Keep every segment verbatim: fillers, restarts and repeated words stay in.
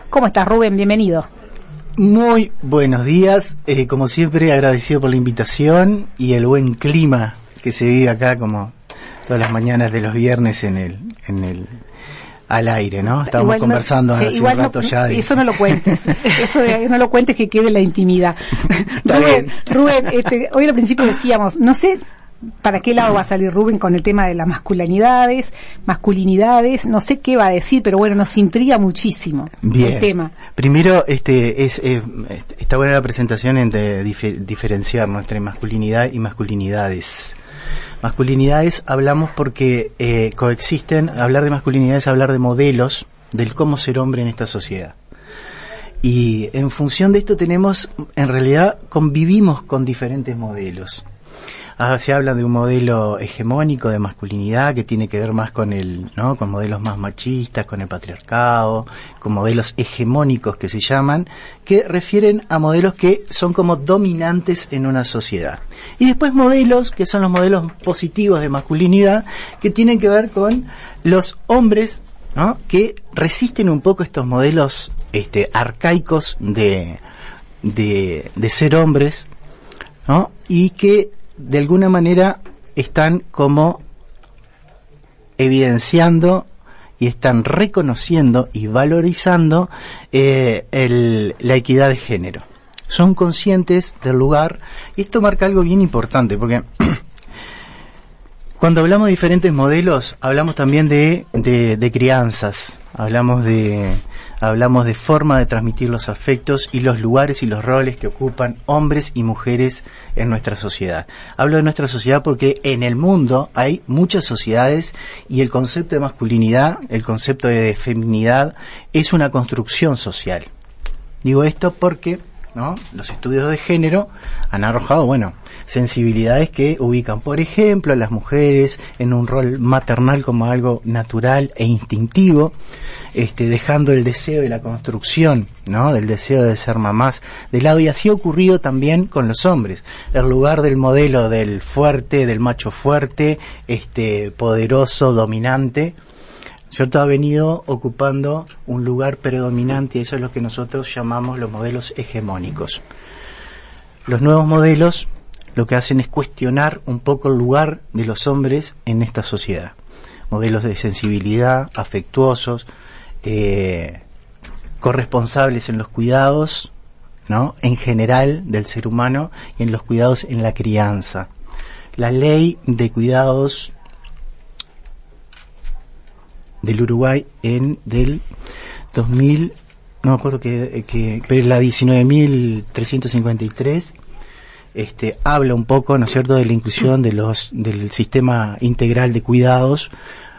¿Cómo estás, Rubén? Bienvenido. Muy buenos días, eh, como siempre agradecido por la invitación y el buen clima que se vive acá como todas las mañanas de los viernes en el en el al aire, ¿no? Estábamos igual conversando no, sí, hace un rato no, ya. De... Eso no lo cuentes, eso de, no lo cuentes que quede en la intimidad. Rubén, Rubén este, hoy al principio decíamos, no sé para qué lado va a salir Rubén con el tema de las masculinidades, masculinidades, no sé qué va a decir, pero bueno, nos intriga muchísimo. Bien. El tema. Primero, este, es, eh, está buena la presentación entre difer, diferenciar entre masculinidad y masculinidades. Masculinidades hablamos porque eh, coexisten, hablar de masculinidad es hablar de modelos del cómo ser hombre en esta sociedad. Y en función de esto tenemos, en realidad, convivimos con diferentes modelos. Ah, se habla de un modelo hegemónico de masculinidad que tiene que ver más con el, ¿no? Con modelos más machistas, con el patriarcado, con modelos hegemónicos que se llaman, que refieren a modelos que son como dominantes en una sociedad. Y después modelos que son los modelos positivos de masculinidad que tienen que ver con los hombres, ¿no? Que resisten un poco estos modelos, este, arcaicos de, de, de ser hombres, ¿no? Y que de alguna manera están como evidenciando y están reconociendo y valorizando eh, el, la equidad de género. Son conscientes del lugar, y esto marca algo bien importante, porque cuando hablamos de diferentes modelos, hablamos también de, de, de crianzas, hablamos de, hablamos de forma de transmitir los afectos y los lugares y los roles que ocupan hombres y mujeres en nuestra sociedad. Hablo de nuestra sociedad porque en el mundo hay muchas sociedades y el concepto de masculinidad, el concepto de feminidad es una construcción social. Digo esto porque, ¿no? Los estudios de género han arrojado, bueno, sensibilidades que ubican, por ejemplo, a las mujeres en un rol maternal como algo natural e instintivo, este, dejando el deseo de la construcción, ¿no? Del deseo de ser mamás de lado, y así ha ocurrido también con los hombres. El lugar del modelo del fuerte, del macho fuerte, este, poderoso, dominante, ¿cierto? Ha venido ocupando un lugar predominante, y eso es lo que nosotros llamamos los modelos hegemónicos. Los nuevos modelos lo que hacen es cuestionar un poco el lugar de los hombres en esta sociedad. Modelos de sensibilidad, afectuosos, eh, corresponsables en los cuidados, ¿no? En general del ser humano, y en los cuidados en la crianza. La ley de cuidados del Uruguay en del dos mil, no me acuerdo que, que pero la diecinueve mil trescientos cincuenta y tres, este, habla un poco, ¿no es cierto?, de la inclusión de los del sistema integral de cuidados,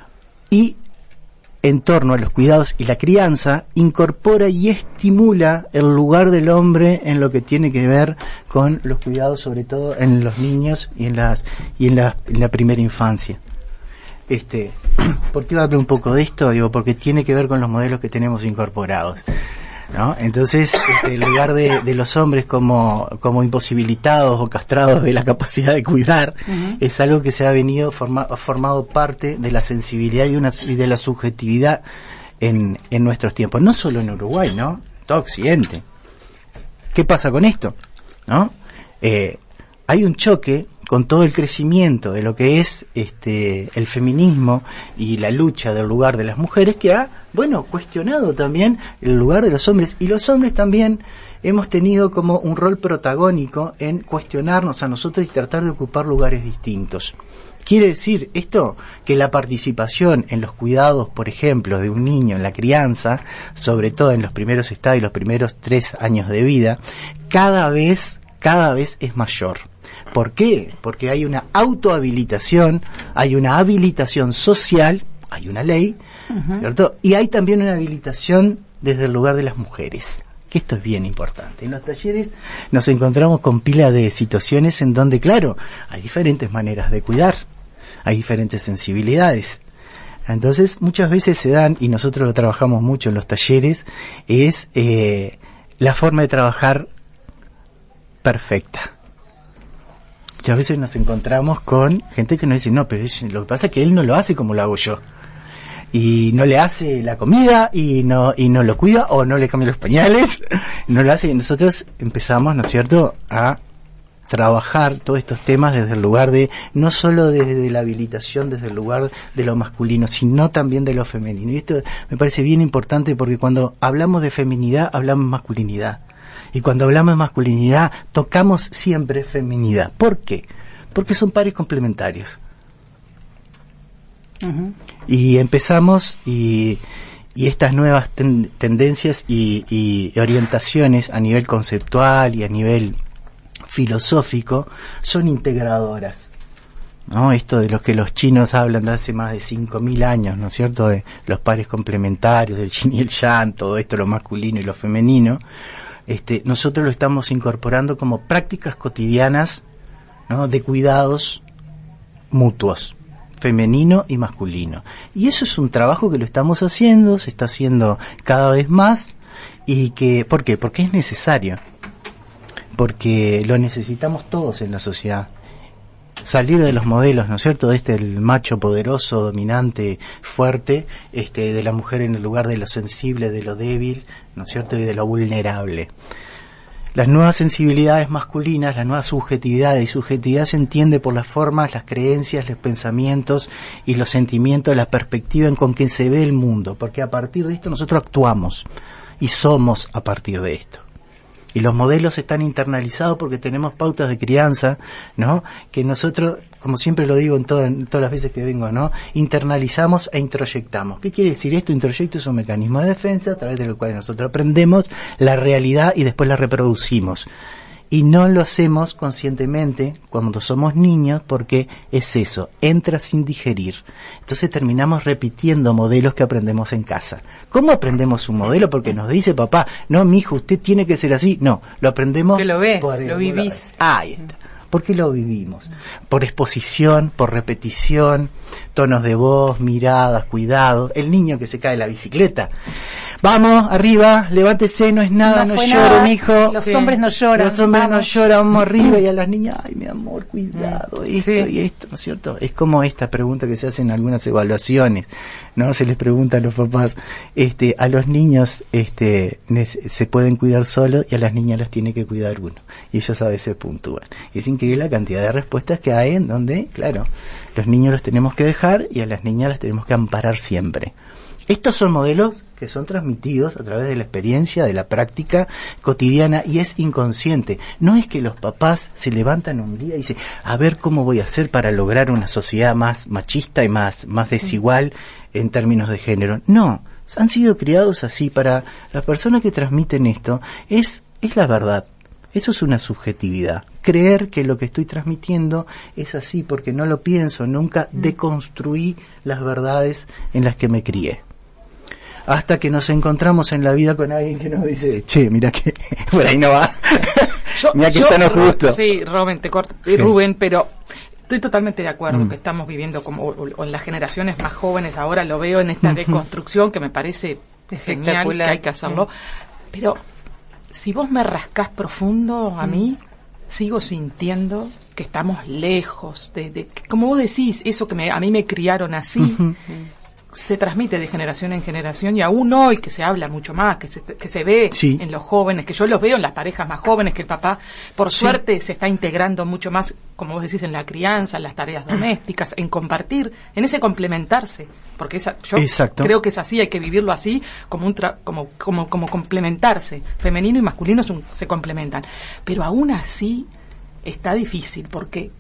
y en torno a los cuidados y la crianza incorpora y estimula el lugar del hombre en lo que tiene que ver con los cuidados, sobre todo en los niños y en las y en la, en la primera infancia. Este, ¿por qué hablo un poco de esto? Digo, porque tiene que ver con los modelos que tenemos incorporados, ¿no? Entonces, este, el lugar de, de los hombres como, como imposibilitados o castrados de la capacidad de cuidar, uh-huh, es algo que se ha venido forma, ha formado parte de la sensibilidad y, una, y de la subjetividad en, en nuestros tiempos. No solo en Uruguay, ¿no? Todo Occidente. ¿Qué pasa con esto? ¿No? Eh, hay un choque con todo el crecimiento de lo que es este el feminismo y la lucha del lugar de las mujeres, que ha, bueno, cuestionado también el lugar de los hombres, y los hombres también hemos tenido como un rol protagónico en cuestionarnos a nosotros y tratar de ocupar lugares distintos. Quiere decir esto que la participación en los cuidados, por ejemplo, de un niño en la crianza, sobre todo en los primeros estadios, los primeros tres años de vida, cada vez, cada vez es mayor. ¿Por qué? Porque hay una autohabilitación, hay una habilitación social, hay una ley, uh-huh, ¿cierto? Y hay también una habilitación desde el lugar de las mujeres, que esto es bien importante. En los talleres nos encontramos con pila de situaciones en donde, claro, hay diferentes maneras de cuidar, hay diferentes sensibilidades. Entonces, muchas veces se dan, y nosotros lo trabajamos mucho en los talleres, es eh, la forma de trabajar perfecta. Muchas veces nos encontramos con gente que nos dice, no, pero lo que pasa es que él no lo hace como lo hago yo. y no le hace la comida y no y no lo cuida o no le cambia los pañales, no lo hace, y nosotros empezamos, ¿no es cierto?, a trabajar todos estos temas desde el lugar de, no solo desde la habilitación, desde el lugar de lo masculino, sino también de lo femenino. Y esto me parece bien importante porque cuando hablamos de feminidad, hablamos de masculinidad. Y cuando hablamos de masculinidad, tocamos siempre feminidad. ¿Por qué? Porque son pares complementarios. Uh-huh. Y empezamos y, y estas nuevas ten, tendencias y, y orientaciones a nivel conceptual y a nivel filosófico son integradoras, ¿no? Esto de lo que los chinos hablan de hace más de cinco mil años, ¿no es cierto?, de los pares complementarios, del yin y el yang, todo esto, lo masculino y lo femenino, este, nosotros lo estamos incorporando como prácticas cotidianas, ¿no?, de cuidados mutuos, femenino y masculino. Y eso es un trabajo que lo estamos haciendo, se está haciendo cada vez más, y que, ¿por qué? Porque es necesario. Porque lo necesitamos todos en la sociedad. Salir de los modelos, ¿no es cierto?, de este, el macho poderoso, dominante, fuerte, este, de la mujer en el lugar de lo sensible, de lo débil, ¿no es cierto?, y de lo vulnerable. Las nuevas sensibilidades masculinas, las nuevas subjetividades, y subjetividad se entiende por las formas, las creencias, los pensamientos y los sentimientos, la perspectiva en con que se ve el mundo, porque a partir de esto nosotros actuamos y somos a partir de esto. Y los modelos están internalizados porque tenemos pautas de crianza, ¿no?, que nosotros, como siempre lo digo en, todo, en todas las veces que vengo, ¿no?, internalizamos e introyectamos. ¿Qué quiere decir esto? Introyecto es un mecanismo de defensa a través del cual nosotros aprendemos la realidad y después la reproducimos. Y no lo hacemos conscientemente cuando somos niños, porque es eso, entra sin digerir. Entonces terminamos repitiendo modelos que aprendemos en casa. ¿Cómo aprendemos un modelo? Porque nos dice papá, no, mijo, usted tiene que ser así. No, lo aprendemos. Que lo ves, por lo vivís. Ahí está. ¿Por qué lo vivimos? Por exposición, por repetición, tonos de voz, miradas, cuidado. El niño que se cae de la bicicleta. Vamos, arriba, levántese, no es nada, no, no llore, mijo. Los sí. hombres no lloran. Los hombres vamos. no lloran, vamos arriba, y a las niñas, ay, mi amor, cuidado, esto sí. y esto, ¿no es cierto? Es como esta pregunta que se hace en algunas evaluaciones, ¿no? Se les pregunta a los papás, este, a los niños, este, se pueden cuidar solos y a las niñas las tiene que cuidar uno. Y ellos a veces puntúan. Y es increíble la cantidad de respuestas que hay en donde, claro, los niños los tenemos que dejar y a las niñas las tenemos que amparar siempre. Estos son modelos que son transmitidos a través de la experiencia, de la práctica cotidiana, y es inconsciente. No es que los papás se levantan un día y dicen, a ver cómo voy a hacer para lograr una sociedad más machista y más, más desigual en términos de género. No, han sido criados así. Para las personas que transmiten esto, es, es la verdad. Eso es una subjetividad. Creer que lo que estoy transmitiendo es así porque no lo pienso, nunca deconstruí las verdades en las que me crié. Hasta que nos encontramos en la vida con alguien que nos dice, che, mira que por ahí no va. Mira que está no justo. Sí, Rubén, te corto, sí. Rubén, pero estoy totalmente de acuerdo mm. que estamos viviendo como o, o en las generaciones más jóvenes ahora, lo veo en esta deconstrucción que me parece genial, que hay que hacerlo. Mm. Pero si vos me rascás profundo a mm. mí, sigo sintiendo que estamos lejos de, de como vos decís, eso que me, a mí me criaron así. Mm-hmm. Se transmite de generación en generación, y aún hoy que se habla mucho más, que se, que se ve sí. en los jóvenes, que yo los veo en las parejas más jóvenes, que el papá, por sí. suerte, se está integrando mucho más, como vos decís, en la crianza, en las tareas domésticas, en compartir, en ese complementarse, porque esa, yo Exacto. creo que es así, hay que vivirlo así, como un tra- como, como, como complementarse, femenino y masculino un, se complementan, pero aún así está difícil, porque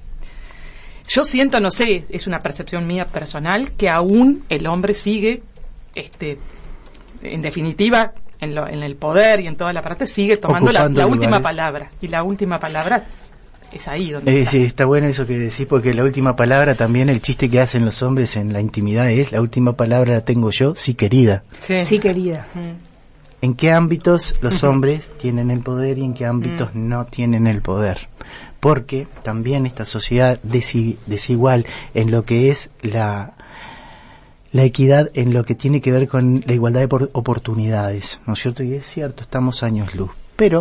yo siento, no sé, es una percepción mía personal, que aún el hombre sigue, este, en definitiva, en, lo, en el poder y en toda la parte, sigue tomando la, la última palabra. Y la última palabra es ahí donde eh, está. Sí, está bueno eso que decís, porque la última palabra también, el chiste que hacen los hombres en la intimidad es, la última palabra la tengo yo, sí querida. Sí, sí querida. Mm. ¿En qué ámbitos los hombres tienen el poder y en qué ámbitos mm. no tienen el poder? Porque también esta sociedad desi- desigual en lo que es la la equidad, en lo que tiene que ver con la igualdad de por- oportunidades, ¿no es cierto? Y es cierto, estamos años luz. Pero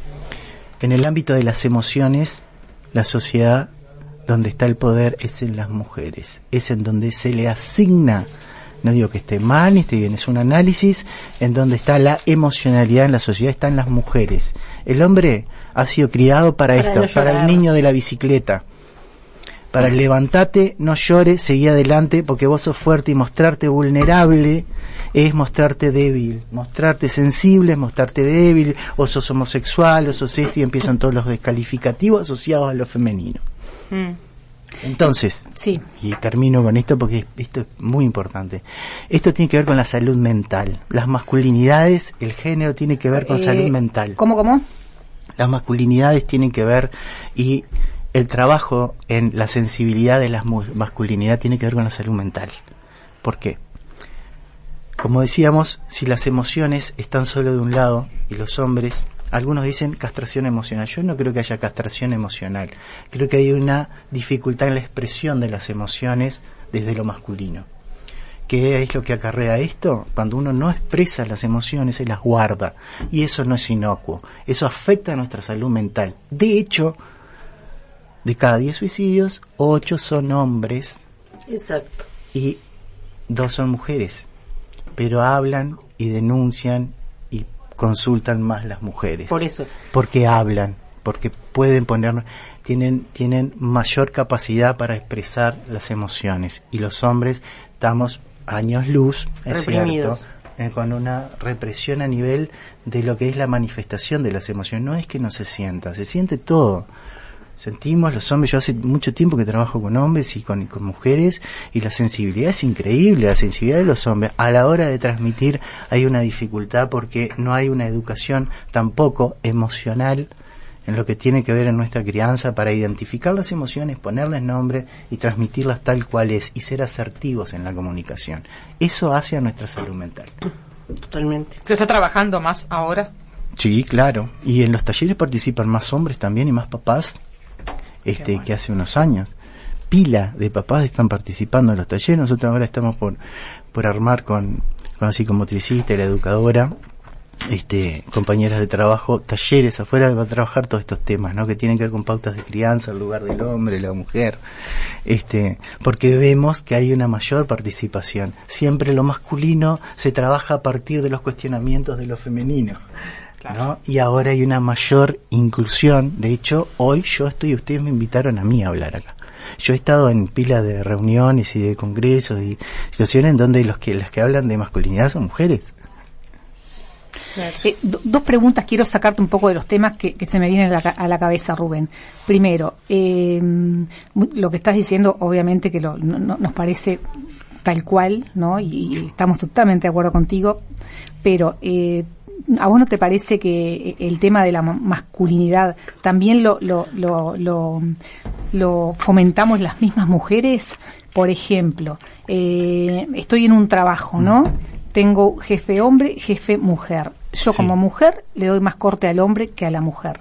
en el ámbito de las emociones, la sociedad donde está el poder es en las mujeres, es en donde se le asigna no digo que esté mal ni esté bien, es un análisis en donde está la emocionalidad en la sociedad, están las mujeres. El hombre ha sido criado para, para esto, no para el niño de la bicicleta, para el levantate, no llores, seguí adelante, porque vos sos fuerte, y mostrarte vulnerable es mostrarte débil, mostrarte sensible es mostrarte débil, o sos homosexual, o sos esto, y empiezan todos los descalificativos asociados a lo femenino. Mm. Entonces, sí. Y termino con esto porque esto es muy importante. Esto tiene que ver con la salud mental. Las masculinidades, el género tiene que ver con eh, salud mental. ¿Cómo, cómo? Las masculinidades tienen que ver, y el trabajo en la sensibilidad de la masculinidad tiene que ver con la salud mental. ¿Por qué? Como decíamos, si las emociones están solo de un lado y los hombres, algunos dicen castración emocional. Yo no creo que haya castración emocional. Creo que hay una dificultad en la expresión de las emociones desde lo masculino. ¿Qué es lo que acarrea esto? Cuando uno no expresa las emociones, se las guarda. Y eso no es inocuo. Eso afecta a nuestra salud mental. De hecho, de cada diez suicidios, ocho son hombres. Exacto. Y dos son mujeres. Pero hablan y denuncian y consultan más las mujeres. Por eso. Porque hablan, porque pueden poner, tienen, tienen mayor capacidad para expresar las emociones. Y los hombres estamos años luz, es cierto, eh, con una represión a nivel de lo que es la manifestación de las emociones. No es que no se sienta, se siente todo. Sentimos los hombres, yo hace mucho tiempo que trabajo con hombres y con, con mujeres, y la sensibilidad es increíble, la sensibilidad de los hombres. A la hora de transmitir hay una dificultad porque no hay una educación tampoco emocional en lo que tiene que ver en nuestra crianza para identificar las emociones, ponerles nombre y transmitirlas tal cual es, y ser asertivos en la comunicación. Eso hace a nuestra salud mental. Totalmente. ¿Se está trabajando más ahora? Sí, claro. Y en los talleres participan más hombres también y más papás. Este, bueno. Que hace unos años. Pila de papás están participando en los talleres. Nosotros ahora estamos por por armar con, con la psicomotricista y la educadora, este, compañeras de trabajo, talleres afuera para trabajar todos estos temas, ¿no? Que tienen que ver con pautas de crianza, el lugar del hombre, la mujer, este, porque vemos que hay una mayor participación. Siempre lo masculino se trabaja a partir de los cuestionamientos de lo femenino. Claro. ¿No? Y ahora hay una mayor inclusión. De hecho, hoy yo estoy, ustedes me invitaron a mí a hablar acá. Yo he estado en pila de reuniones y de congresos y situaciones en donde los que las que hablan de masculinidad son mujeres. Claro. Eh, do, dos preguntas quiero sacarte un poco de los temas que, que se me vienen a la, a la cabeza, Rubén. Primero, eh, lo que estás diciendo, obviamente que lo, no, no, nos parece tal cual, ¿no? Y, y estamos totalmente de acuerdo contigo, pero eh, ¿a vos no te parece que el tema de la masculinidad también lo, lo, lo, lo, lo fomentamos las mismas mujeres? Por ejemplo, eh, estoy en un trabajo, ¿no? Tengo jefe hombre, jefe mujer. Yo sí. Como mujer le doy más corte al hombre que a la mujer.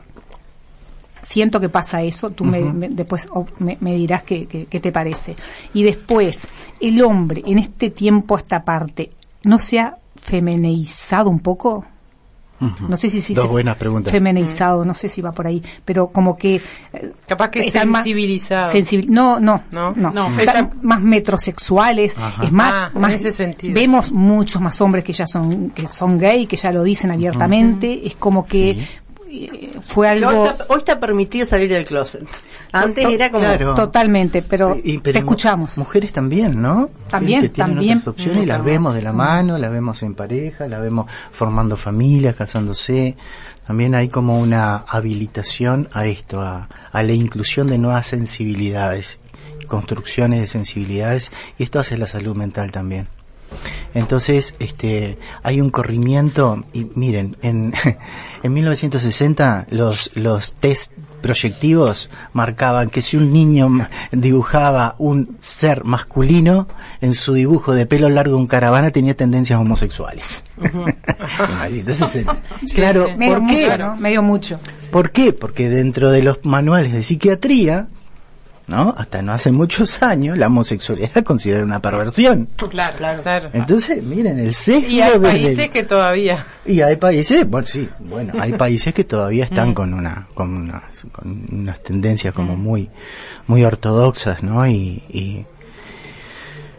Siento que pasa eso, tú uh-huh. me, me, después oh, me, me dirás qué, qué, qué te parece. Y después, el hombre en este tiempo, esta parte, ¿no se ha femenizado un poco? Uh-huh. No sé si, si Dos se buenas preguntas. Femenizado, no sé si va por ahí, pero como que eh, capaz que sensibilizado. Más sensibil- no, no, no, no, no. Están más metrosexuales, Ajá. es más, ah, más en ese sentido. Vemos muchos más hombres que ya son que son gay, que ya lo dicen abiertamente, uh-huh. es como que sí. Fue algo. Hoy está, hoy está permitido salir del closet. Antes to- era como claro. Totalmente, pero, y, pero te escuchamos. Mujeres también, ¿no? También, que tienen también. Otras opciones y las vemos de la mano, las vemos en pareja, las vemos formando familias, casándose. También hay como una habilitación a esto, a, a la inclusión de nuevas sensibilidades, construcciones de sensibilidades, y esto hace la salud mental también. Entonces, este, hay un corrimiento, y miren, en, en mil novecientos sesenta los, los test proyectivos marcaban que si un niño dibujaba un ser masculino, en su dibujo de pelo largo en caravana tenía tendencias homosexuales. Uh-huh. Entonces, claro, sí, sí. ¿por qué? Mucho, ¿no? Medio mucho. ¿Por qué? Porque dentro de los manuales de psiquiatría, ¿no? Hasta no hace muchos años la homosexualidad es considerada una perversión. Claro, claro, claro. Entonces, miren, el sesgo y hay países el... que todavía y hay países, bueno, sí, bueno, hay países que todavía están mm. con una con una con unas tendencias como mm. muy muy ortodoxas, ¿no? Y, y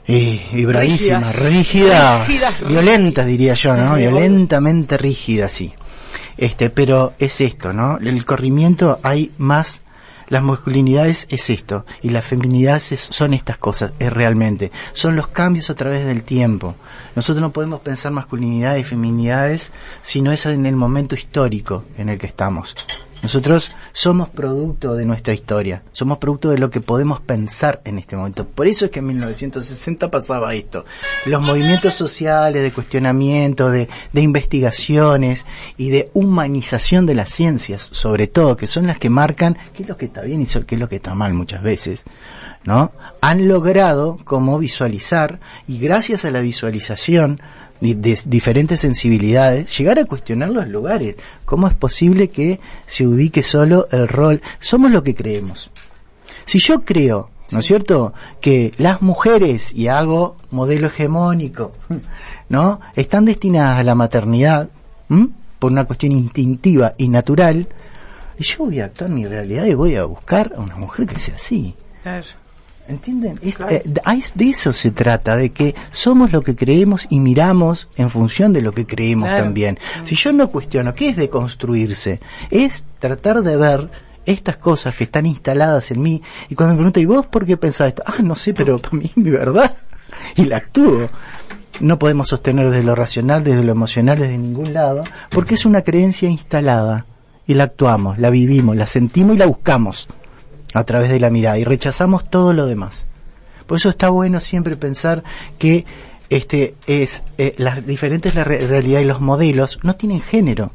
Y, y bravísima, rígida, violenta diría yo, ¿no? Violentamente rígida, sí. Este, pero es esto, ¿no? El corrimiento hay más, las masculinidades es esto, y las feminidades es, son estas cosas, es realmente. Son los cambios a través del tiempo. Nosotros no podemos pensar masculinidades y feminidades si no es en el momento histórico en el que estamos. Nosotros somos producto de nuestra historia, somos producto de lo que podemos pensar en este momento. Por eso es que en mil novecientos sesenta pasaba esto. Los movimientos sociales de cuestionamiento, de, de investigaciones y de humanización de las ciencias, sobre todo, que son las que marcan qué es lo que está bien y qué es lo que está mal muchas veces, ¿no? Han logrado como visualizar, y gracias a la visualización de, de diferentes sensibilidades, llegar a cuestionar los lugares. ¿Cómo es posible que se ubique solo el rol? Somos lo que creemos. Si yo creo, ¿no es cierto?, que las mujeres, y hago modelo hegemónico, ¿no?, están destinadas a la maternidad, ¿m?, por una cuestión instintiva y natural, yo voy a actuar mi realidad y voy a buscar a una mujer que sea así. Claro. ¿Entienden? Es, claro. eh, de eso se trata, de que somos lo que creemos y miramos en función de lo que creemos, claro, también. Si yo no cuestiono, ¿qué es deconstruirse? Es tratar de ver estas cosas que están instaladas en mí, y cuando me preguntan, ¿y vos por qué pensás esto? Ah, no sé, pero para mí es mi verdad, y la actúo. No podemos sostener desde lo racional, desde lo emocional, desde ningún lado, porque es una creencia instalada, y la actuamos, la vivimos, la sentimos y la buscamos a través de la mirada, y rechazamos todo lo demás. Por eso está bueno siempre pensar que este es eh, las diferentes la re- realidad y los modelos no tienen género.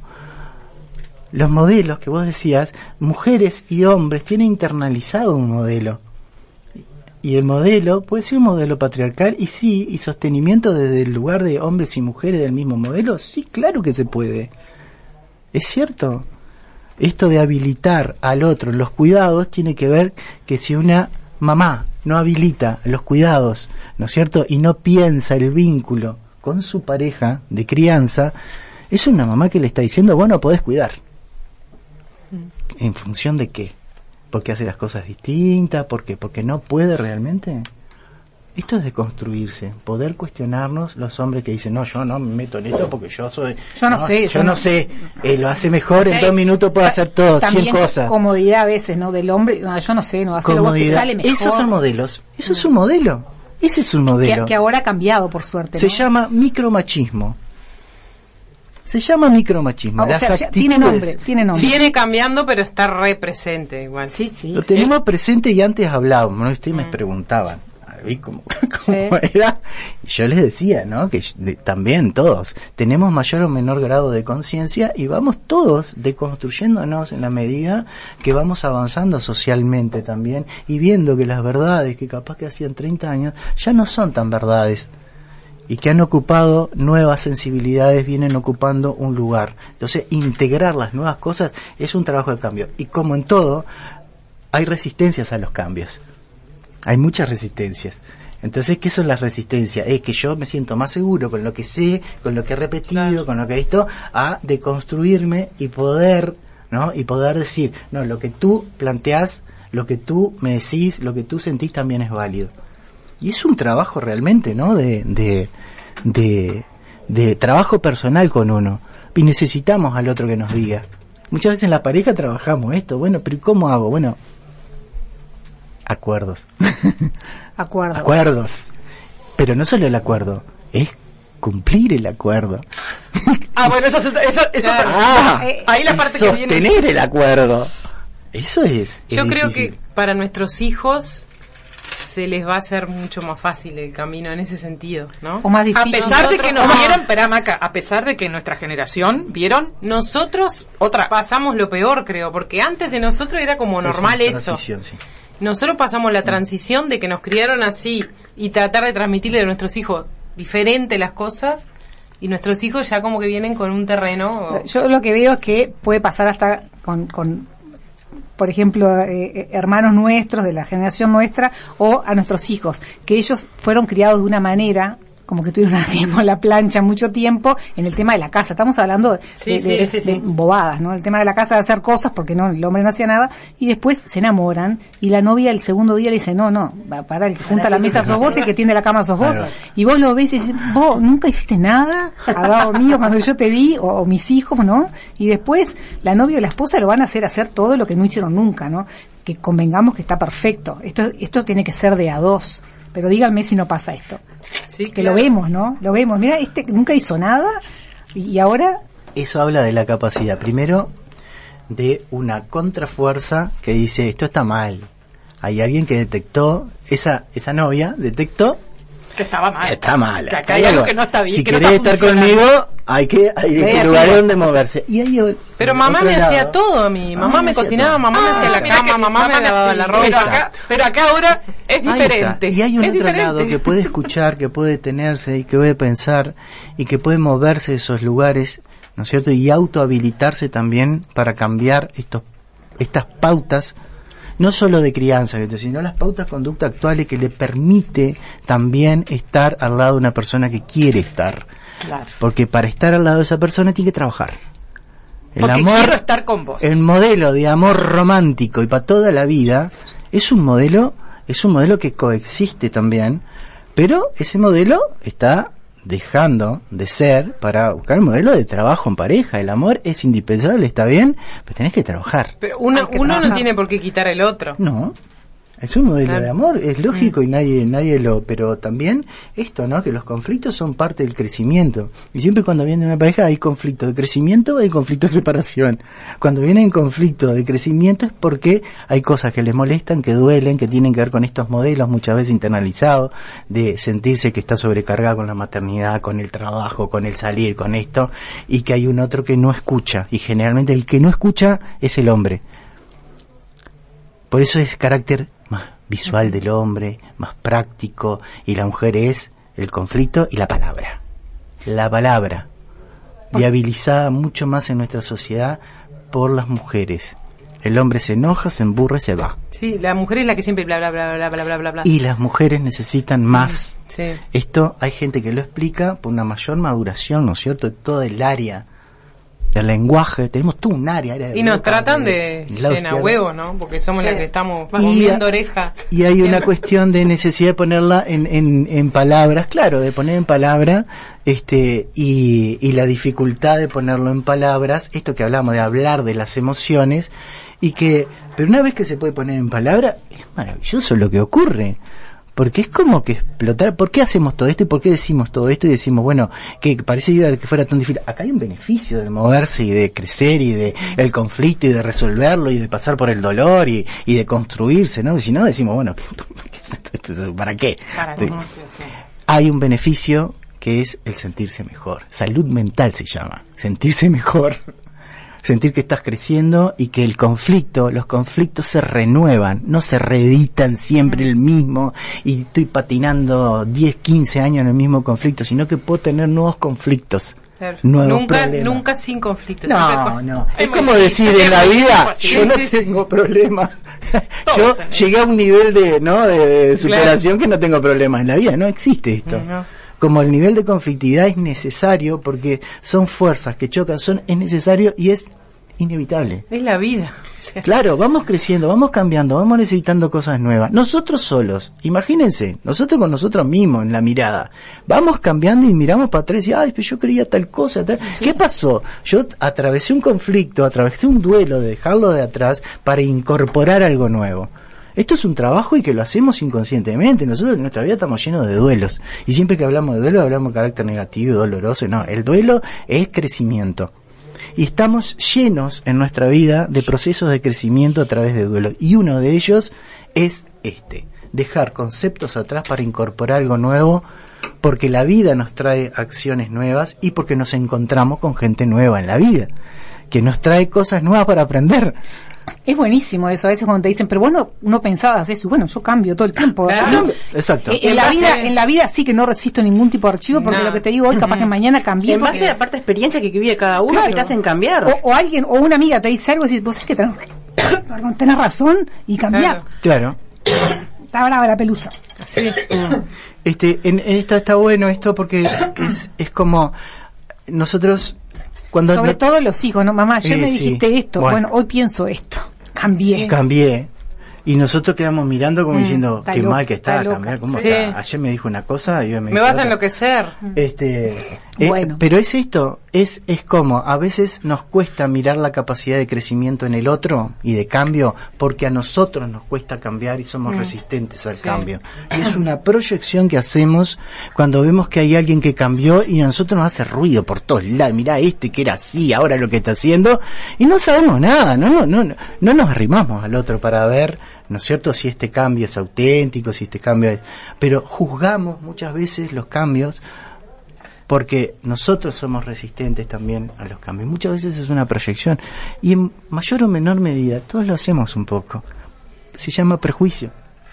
Los modelos que vos decías, mujeres y hombres tienen internalizado un modelo, y el modelo puede ser un modelo patriarcal, y sí, y sostenimiento desde el lugar de hombres y mujeres del mismo modelo, sí, claro que se puede. Es cierto. Esto de habilitar al otro los cuidados tiene que ver que si una mamá no habilita los cuidados, ¿no es cierto?, y no piensa el vínculo con su pareja de crianza, es una mamá que le está diciendo, vos no podés cuidar. ¿En función de qué? ¿Porque hace las cosas distintas? ¿Por qué? ¿Porque no puede realmente? Esto es de construirse, poder cuestionarnos los hombres que dicen, no, yo no me meto en esto porque yo soy... Yo no, no sé. Yo, yo no, no sé, eh, lo hace mejor, o sea, en dos minutos puede hacer todo, cien cosas. Comodidad a veces, ¿no? Del hombre, no, yo no sé, no, hacerlo vos te sale mejor. Esos son modelos, eso es un modelo, ese es un modelo. Que, que ahora ha cambiado, por suerte, Se ¿no? llama micromachismo. Se llama micromachismo. Oh, Las o sea, actitudes, tiene nombre, tiene nombre. Viene cambiando, pero está re presente igual. Sí, sí. Lo tenemos presente y antes hablábamos, ¿no? Ustedes mm. me preguntaban. Vi cómo, cómo sí. era, y yo les decía, ¿no?, que de, también todos tenemos mayor o menor grado de conciencia y vamos todos deconstruyéndonos en la medida que vamos avanzando socialmente también y viendo que las verdades que capaz que hacían treinta años ya no son tan verdades y que han ocupado nuevas sensibilidades, vienen ocupando un lugar. Entonces, integrar las nuevas cosas es un trabajo de cambio, y como en todo hay resistencias a los cambios. Hay muchas resistencias. Entonces, ¿qué son las resistencias? Es que yo me siento más seguro con lo que sé, con lo que he repetido, claro, con lo que he visto, a deconstruirme y poder, ¿no? Y poder decir, no, lo que tú planteás, lo que tú me decís, lo que tú sentís también es válido. Y es un trabajo realmente, ¿no? De, de, de, de trabajo personal con uno. Y necesitamos al otro que nos diga. Muchas veces en la pareja trabajamos esto. Bueno, pero ¿cómo hago? Bueno, acuerdos. Acuerdos. Acuerdos. Pero no solo el acuerdo, es cumplir el acuerdo. Ah, bueno, eso, eso, eso, eso ah, eh, ahí la parte que viene. Sostener el acuerdo. Eso es. Yo es creo difícil. que para nuestros hijos se les va a hacer mucho más fácil el camino en ese sentido, ¿no? O más difícil. A pesar de que nos vieron, espera, Maca, a pesar de que nuestra generación vieron, nosotros otra pasamos lo peor, creo, porque antes de nosotros era como normal eso. Sí. Nosotros pasamos la transición de que nos criaron así y tratar de transmitirle a nuestros hijos diferente las cosas, y nuestros hijos ya como que vienen con un terreno. Yo lo que veo es que puede pasar hasta con, con por ejemplo, eh, hermanos nuestros de la generación nuestra, o a nuestros hijos, que ellos fueron criados de una manera como que estuvieron haciendo la plancha mucho tiempo en el tema de la casa. Estamos hablando de, sí, de, sí, de, sí, de sí. bobadas, ¿no? El tema de la casa, de hacer cosas porque no, el hombre no hacía nada, y después se enamoran y la novia el segundo día le dice, no, no, va para el que junta la mesa sos vos y el que tiende la cama sos vos. Claro. Y vos lo ves y dices, vos nunca hiciste nada, al lado mío cuando yo te vi, o, o mis hijos, ¿no? Y después la novia o la esposa lo van a hacer hacer todo lo que no hicieron nunca, ¿no? Que convengamos que está perfecto. Esto, esto tiene que ser de a dos. Pero díganme si no pasa esto. Sí, que claro. lo vemos, ¿no? Lo vemos. Mira, este nunca hizo nada y ahora... Eso habla de la capacidad, primero, de una contrafuerza que dice, esto está mal. Hay alguien que detectó, esa esa novia detectó que estaba mal. Está mal. Que acá hay algo que no está bien. Si que no querés está estar conmigo, hay que hay que lugar donde moverse. Y ahí, pero mamá me lado, hacía todo a mí. Mamá, mamá me cocinaba, todo. mamá ah, me hacía la cama, que, mamá, mamá me lavaba la ropa. Pero acá, pero acá ahora es diferente. Y hay un es otro diferente. lado que puede escuchar, que puede detenerse y que puede pensar y que puede moverse de esos lugares, ¿no es cierto? Y autohabilitarse también para cambiar estos estas pautas, no solo de crianza, sino las pautas de conducta actuales que le permite también estar al lado de una persona que quiere estar. Claro. Porque para estar al lado de esa persona tiene que trabajar. El Porque amor, quiero estar con vos. El modelo de amor romántico y para toda la vida es un modelo, es un modelo que coexiste también, pero ese modelo está dejando de ser para buscar el modelo de trabajo en pareja. El amor es indispensable, está bien, pero tenés que trabajar. Pero uno, que uno trabajar. no tiene por qué quitar el otro. No, es un modelo claro. de amor, es lógico, mm. y nadie nadie lo... Pero también esto, ¿no? Que los conflictos son parte del crecimiento. Y siempre cuando viene una pareja hay conflicto de crecimiento, hay conflicto de separación. Cuando viene en conflicto de crecimiento es porque hay cosas que les molestan, que duelen, que tienen que ver con estos modelos muchas veces internalizados, de sentirse que está sobrecargada con la maternidad, con el trabajo, con el salir, con esto, y que hay un otro que no escucha. Y generalmente el que no escucha es el hombre. Por eso es carácter más visual del hombre, más práctico, y la mujer es el conflicto y la palabra. La palabra, viabilizada mucho más en nuestra sociedad por las mujeres. El hombre se enoja, se emburra y se va. Sí, la mujer es la que siempre bla bla bla bla bla bla bla bla. Y las mujeres necesitan más. Sí. Esto hay gente que lo explica por una mayor maduración, ¿no es cierto?, de todo el área del lenguaje. Tenemos tú un área, área de y nos boca, tratan de, de llena huevo, ¿no? Porque somos sí. las que estamos y, moviendo oreja. Y hay una cuestión de necesidad de ponerla en, en, en palabras, claro, de poner en palabras, este, y, y la dificultad de ponerlo en palabras, esto que hablamos de hablar de las emociones, y que, pero una vez que se puede poner en palabras, es maravilloso lo que ocurre. Porque es como que explotar, ¿por qué hacemos todo esto y por qué decimos todo esto? Y decimos, bueno, que parece que fuera tan difícil. Acá hay un beneficio de moverse y de crecer y de el conflicto y de resolverlo y de pasar por el dolor y, y de construirse, ¿no? Y si no, decimos, bueno, ¿para qué? Para sí. Hay un beneficio que es el sentirse mejor. Salud mental se llama. Sentirse mejor. Sentir que estás creciendo y que el conflicto, los conflictos se renuevan, no se reeditan siempre el mismo y estoy patinando diez, quince años en el mismo conflicto, sino que puedo tener nuevos conflictos. Claro. Nuevos nunca, problemas. nunca sin conflictos. No, no. Es, es como difícil, decir en la vida, sí, yo no sí, sí. tengo problemas. Yo llegué a un nivel de, ¿no? de, de superación, claro, que no tengo problemas en la vida. No existe esto. No. Como el nivel de conflictividad es necesario porque son fuerzas que chocan, son es necesario y es inevitable. Es la vida. O sea. Claro, vamos creciendo, vamos cambiando, vamos necesitando cosas nuevas. Nosotros solos, imagínense, nosotros con nosotros mismos en la mirada, vamos cambiando y miramos para atrás y, ay, pero yo quería tal cosa, tal. Sí. ¿Qué pasó? Yo atravesé un conflicto, atravesé un duelo de dejarlo de atrás para incorporar algo nuevo. Esto es un trabajo y que lo hacemos inconscientemente. Nosotros en nuestra vida estamos llenos de duelos. Y siempre que hablamos de duelo, hablamos de carácter negativo y doloroso. No, el duelo es crecimiento. Y estamos llenos en nuestra vida de procesos de crecimiento a través de duelo. Y uno de ellos es este. Dejar conceptos atrás para incorporar algo nuevo, porque la vida nos trae acciones nuevas y porque nos encontramos con gente nueva en la vida, que nos trae cosas nuevas para aprender. Es buenísimo eso, a veces cuando te dicen, pero vos no, no pensabas eso, bueno, yo cambio todo el tiempo. Claro. Exacto. En, en la vida, en la vida sí que no resisto ningún tipo de archivo, porque no. Lo que te digo hoy, capaz que mañana cambié. En base porque... a la parte de experiencia que vive cada uno, claro, que te hacen cambiar. O, o alguien, o una amiga te dice algo y dices, vos sabés que tenés, perdón, tenés razón, y cambiás. Claro. está brava la pelusa. Sí. Este, en, en esta está bueno esto porque es, es como nosotros cuando sobre no, todo los hijos, ¿no? Mamá, ayer eh, me sí. dijiste esto, bueno. bueno, hoy pienso esto, cambié. Sí. Cambié. Y nosotros quedamos mirando como mm, diciendo, qué loca, mal que está, está cambiar, ¿cómo sí. está? Ayer me dijo una cosa y hoy me, me vas a enloquecer. Este, eh, bueno. Pero es esto, es es como, a veces nos cuesta mirar la capacidad de crecimiento en el otro y de cambio, porque a nosotros nos cuesta cambiar y somos mm. resistentes al sí. cambio. Y es una proyección que hacemos cuando vemos que hay alguien que cambió y a nosotros nos hace ruido por todos lados. Mirá este que era así, ahora lo que está haciendo, y no sabemos nada, no, no, no, no nos arrimamos al otro para ver, ¿no es cierto?, si este cambio es auténtico, si este cambio es... Pero juzgamos muchas veces los cambios porque nosotros somos resistentes también a los cambios. Muchas veces es una proyección y en mayor o menor medida todos lo hacemos un poco. Se llama prejuicio.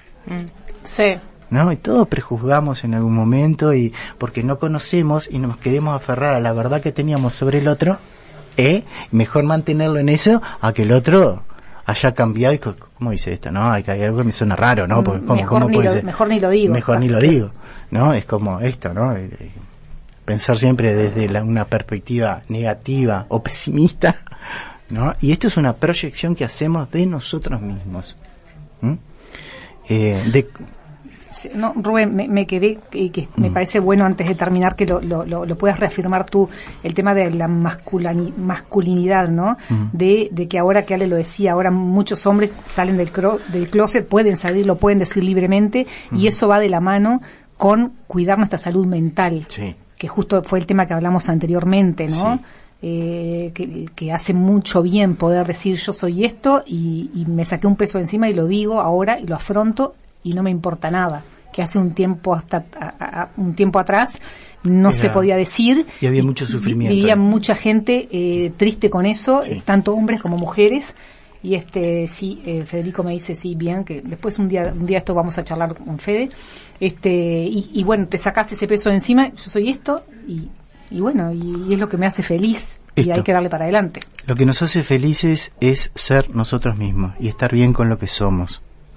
Sí. ¿No? Y todos prejuzgamos en algún momento y porque no conocemos y nos queremos aferrar a la verdad que teníamos sobre el otro, ¿eh? Mejor mantenerlo en eso a que el otro haya cambiado y ¿cómo dice esto? No, hay, hay algo que me suena raro, ¿no? Porque, ¿cómo, mejor, cómo ni puede lo, ser? mejor ni lo digo. Mejor ni lo digo, ¿no? Es como esto, ¿no? Pensar siempre desde la, una perspectiva negativa o pesimista, ¿no? Y esto es una proyección que hacemos de nosotros mismos. ¿Mm? Eh, de No, Rubén, me, me quedé y que me mm. parece bueno antes de terminar que lo, lo, lo, lo puedas reafirmar tú, el tema de la masculani, masculinidad, ¿no? Mm. De, de que ahora que Ale lo decía, ahora muchos hombres salen del, cro, del closet, pueden salir, lo pueden decir libremente, mm. y eso va de la mano con cuidar nuestra salud mental, sí. que justo fue el tema que hablamos anteriormente, ¿no? Sí. Eh, que, que hace mucho bien poder decir yo soy esto y, y me saqué un peso encima y lo digo ahora y lo afronto y no me importa nada, que hace un tiempo hasta a, a, un tiempo atrás no Era, se podía decir y había y, mucho sufrimiento, vivía mucha gente eh, triste con eso, sí. tanto hombres como mujeres. Y este sí, eh, Federico me dice sí, bien, que después un día un día esto vamos a charlar con Fede, este y, y bueno, te sacaste ese peso de encima, yo soy esto y, y bueno, y, y es lo que me hace feliz. Esto. Y hay que darle para adelante. Lo que nos hace felices es ser nosotros mismos y estar bien con lo que somos.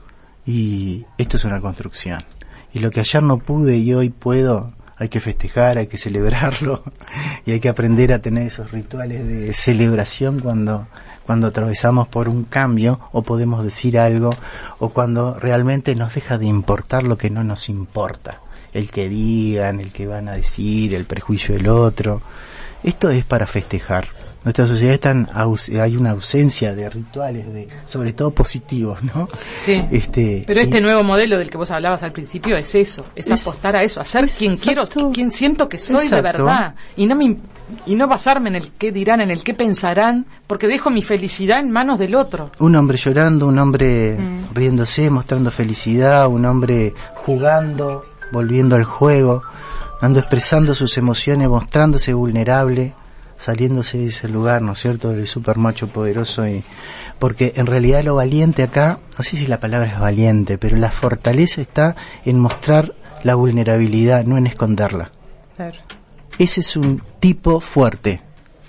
Y esto es una construcción. Y lo que ayer no pude y hoy puedo, hay que festejar, hay que celebrarlo y hay que aprender a tener esos rituales de celebración cuando cuando atravesamos por un cambio o podemos decir algo o cuando realmente nos deja de importar lo que no nos importa. El que digan, el que van a decir, el prejuicio del otro. Esto es para festejar. Nuestra sociedad es tan aus- hay una ausencia de rituales, de sobre todo positivos, ¿no? Sí. Este, Pero este y, nuevo modelo del que vos hablabas al principio es eso, es, es apostar a eso, a ser quien exacto. quiero, quien siento que soy exacto. de verdad y no me y no basarme en el qué dirán, en el qué pensarán, porque dejo mi felicidad en manos del otro. Un hombre llorando, un hombre mm. riéndose, mostrando felicidad, un hombre jugando, volviendo al juego, ando expresando sus emociones, mostrándose vulnerable, saliéndose de ese lugar, ¿no es cierto?, del super macho poderoso. Y porque en realidad lo valiente acá, no sé si la palabra es valiente, pero la fortaleza está en mostrar la vulnerabilidad, no en esconderla. Claro. Ese es un tipo fuerte.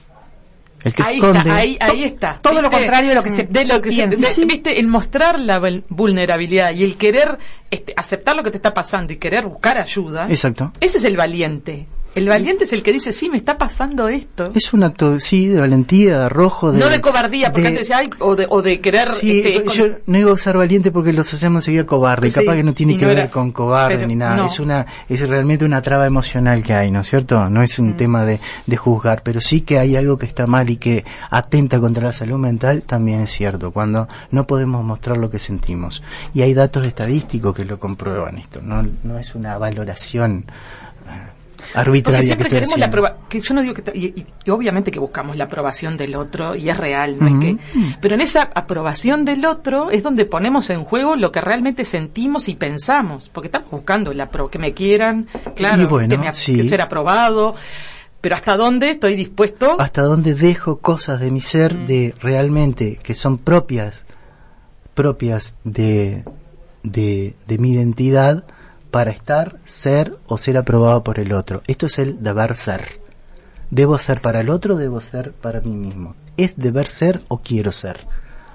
El que ahí esconde, está, ahí, ahí está. Todo ¿viste? Lo contrario de lo que se, de lo que se, de, sí. viste, el mostrar la vulnerabilidad y el querer este, aceptar lo que te está pasando y querer buscar ayuda. Exacto. Ese es el valiente. El valiente es el que dice, sí, me está pasando esto. Es un acto, sí, de valentía, de arrojo. De, no de cobardía, porque de, antes decía, ay, o de, o de querer... Sí, este, yo con... no digo ser valiente porque los hacemos seguir cobarde, sí, capaz que no tiene que no ver era, con cobarde pero, ni nada. No. Es una es realmente una traba emocional que hay, ¿no es cierto? No es un mm. tema de, de juzgar, pero sí que hay algo que está mal y que atenta contra la salud mental, también es cierto, cuando no podemos mostrar lo que sentimos. Y hay datos estadísticos que lo comprueban esto, no, no es una valoración arbitraria. Porque siempre que queremos la aprobación, que yo no digo que y, y, y obviamente que buscamos la aprobación del otro y es real, no uh-huh. es que, pero en esa aprobación del otro es donde ponemos en juego lo que realmente sentimos y pensamos, porque estamos buscando la pro, que me quieran, claro, bueno, que me sí. que ser aprobado, pero hasta dónde estoy dispuesto, hasta dónde dejo cosas de mi ser uh-huh. de realmente que son propias propias de de de mi identidad para estar, ser o ser aprobado por el otro. Esto es el deber ser. ¿Debo ser para el otro o debo ser para mí mismo? ¿Es deber ser o quiero ser?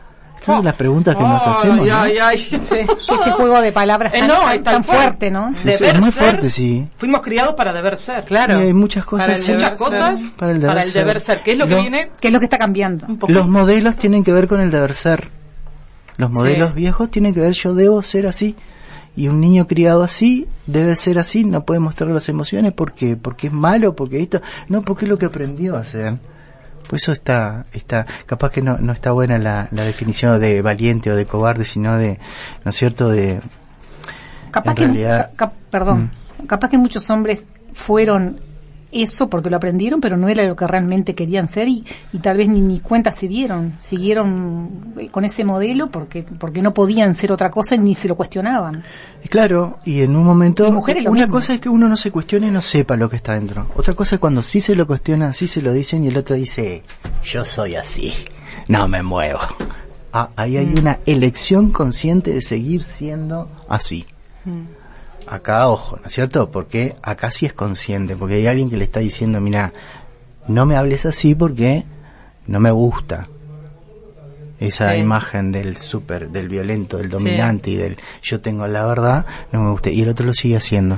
Todas oh. las preguntas que oh, nos hacemos. Ay, ¿no? ay, sí. Ese juego de palabras tan, eh, no, tan, tan fuerte, ¿no? Sí, sí, es muy ser, fuerte, sí. Fuimos criados para deber ser. Claro. Y hay muchas cosas. Para el muchas cosas para el deber, para el deber ser. ser. ¿Qué es lo, lo que viene? ¿Qué es lo que está cambiando? Los modelos tienen que ver con el deber ser. Los modelos sí. viejos tienen que ver, yo debo ser así. Y un niño criado así debe ser así, no puede mostrar las emociones porque porque es malo, porque esto, no, porque es lo que aprendió a hacer. Pues eso está, está, capaz que no, no está buena la, la definición de valiente o de cobarde, sino de, ¿no es cierto?, de, capaz que, realidad, ca, cap, perdón, mm. capaz que muchos hombres fueron eso porque lo aprendieron, pero no era lo que realmente querían ser y, y tal vez ni, ni cuenta se dieron, siguieron con ese modelo porque porque no podían ser otra cosa ni se lo cuestionaban. Claro, y en un momento, una mismo. cosa es que uno no se cuestione y no sepa lo que está dentro. Otra cosa es cuando sí se lo cuestionan, sí se lo dicen y el otro dice, yo soy así, no me muevo. Ah, ahí hay mm. una elección consciente de seguir siendo así. Mm. Acá, ojo, ¿no es cierto? Porque acá sí es consciente, porque hay alguien que le está diciendo, mira, no me hables así porque no me gusta esa sí. imagen del súper, del violento, del dominante sí. y del yo tengo la verdad, no me gusta. Y el otro lo sigue haciendo.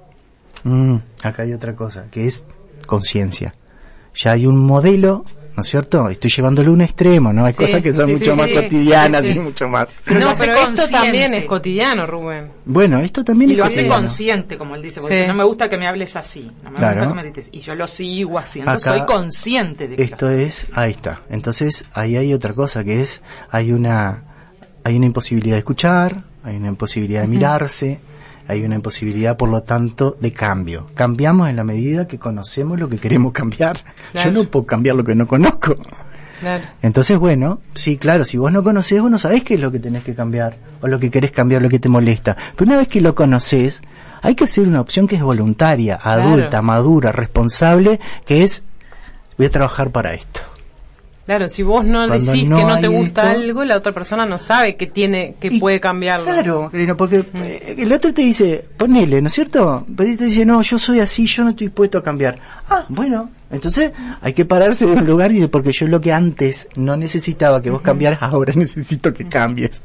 Mm, acá hay otra cosa, que es conciencia. Ya hay un modelo, ¿no es cierto? Estoy llevándolo a un extremo, ¿no? Hay sí, cosas que son sí, mucho sí, más sí, cotidianas sí, sí. y mucho más. Pero no, pero esto también es cotidiano, Rubén. Bueno, esto también y es lo cotidiano. hace consciente, como él dice, porque sí. dice, no me gusta que me hables así, no me claro. gusta que me dices, y yo lo sigo haciendo, acá, soy consciente de que esto es, ahí está. Entonces, ahí hay otra cosa que es, hay una, hay una imposibilidad de escuchar, hay una imposibilidad de uh-huh. mirarse, hay una imposibilidad, por lo tanto, de cambio. Cambiamos en la medida que conocemos lo que queremos cambiar. Claro. Yo no puedo cambiar lo que no conozco. Claro. Entonces, bueno, sí, claro, si vos no conocés, vos no sabés qué es lo que tenés que cambiar, o lo que querés cambiar, lo que te molesta. Pero una vez que lo conocés, hay que hacer una opción que es voluntaria, adulta, claro. madura, responsable, que es, voy a trabajar para esto. Claro, si vos no Cuando decís no que no te gusta esto, algo, la otra persona no sabe que tiene, que y, puede cambiarlo. Claro, porque mm. el otro te dice, ponele, ¿no es cierto? Pero te dice, no, yo soy así, yo no estoy dispuesto a cambiar. Ah, bueno, entonces hay que pararse de un lugar y de, porque yo lo que antes no necesitaba que vos cambiaras, ahora necesito que cambies.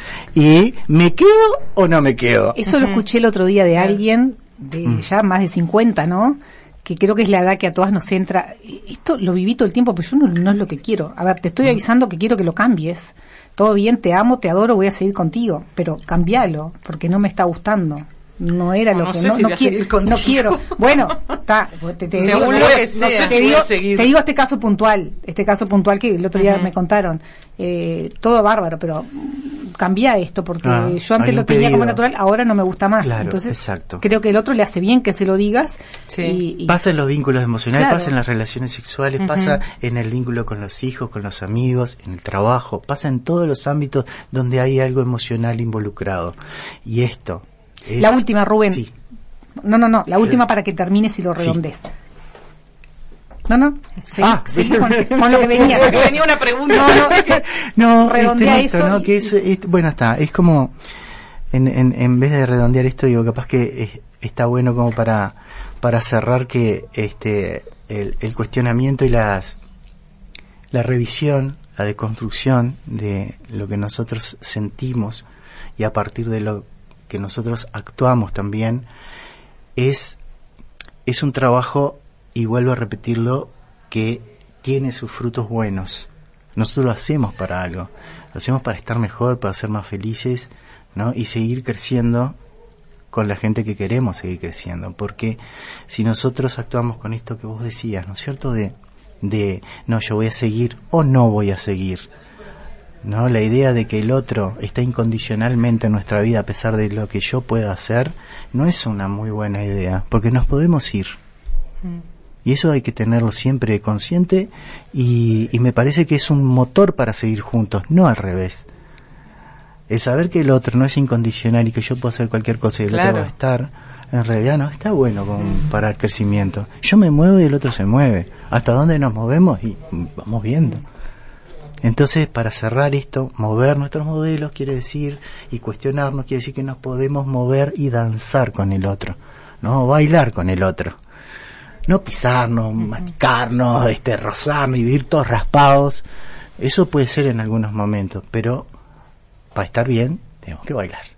Y, ¿me quedo o no me quedo? Eso lo escuché el otro día de alguien, de mm. ya más de cincuenta, ¿no?, que creo que es la edad que a todas nos entra. Esto lo viví todo el tiempo, pero yo no, no es lo que quiero. A ver, te estoy avisando que quiero que lo cambies. Todo bien, te amo, te adoro, voy a seguir contigo, pero cambialo, porque no me está gustando. No era no, lo no que sé no, si no, voy quiero, no quiero. Bueno, está, te, te, digo, no te, sé te, si digo, seguir. te digo este caso puntual, este caso puntual que el otro día uh-huh. me contaron. Eh, todo bárbaro, pero cambia esto porque ah, yo antes lo tenía pedido. Como natural, ahora no me gusta más. Claro, entonces exacto. creo que el otro le hace bien que se lo digas. Sí. Y, y pasa en los vínculos emocionales, claro. pasa en las relaciones sexuales, uh-huh. pasa en el vínculo con los hijos, con los amigos, en el trabajo, pasa en todos los ámbitos donde hay algo emocional involucrado. Y esto es... La última, Rubén. Sí. No, no, no, la última para que termines y lo redondees. Sí. No, no, seguí, ah, seguí con, con lo que venía. Que venía una pregunta. No, no, ese, no redondea este, eso. No, y, que es, es, bueno, está, es como, en, en, en vez de redondear esto, digo, capaz que es, está bueno como para, para cerrar que este, el, el cuestionamiento y las, la revisión, la deconstrucción de lo que nosotros sentimos y a partir de lo que nosotros actuamos también, es, es un trabajo, y vuelvo a repetirlo, que tiene sus frutos buenos. Nosotros lo hacemos para algo, lo hacemos para estar mejor, para ser más felices, ¿no? Y seguir creciendo con la gente que queremos seguir creciendo, porque si nosotros actuamos con esto que vos decías, ¿no es cierto? De, de no, yo voy a seguir o no voy a seguir, ¿no? La idea de que el otro está incondicionalmente en nuestra vida a pesar de lo que yo pueda hacer, no es una muy buena idea, porque nos podemos ir. Mm. Y eso hay que tenerlo siempre consciente y, y me parece que es un motor para seguir juntos, no al revés. El saber que el otro no es incondicional y que yo puedo hacer cualquier cosa y el claro. otro va a estar, en realidad no está bueno con, para el crecimiento. Yo me muevo y el otro se mueve. ¿Hasta dónde nos movemos? Y vamos viendo. Entonces, para cerrar esto, mover nuestros modelos quiere decir, y cuestionarnos quiere decir que nos podemos mover y danzar con el otro, no bailar con el otro. No pisarnos, uh-huh. masticarnos, este, rozarnos y vivir todos raspados, Eso puede ser en algunos momentos, pero para estar bien tenemos que bailar.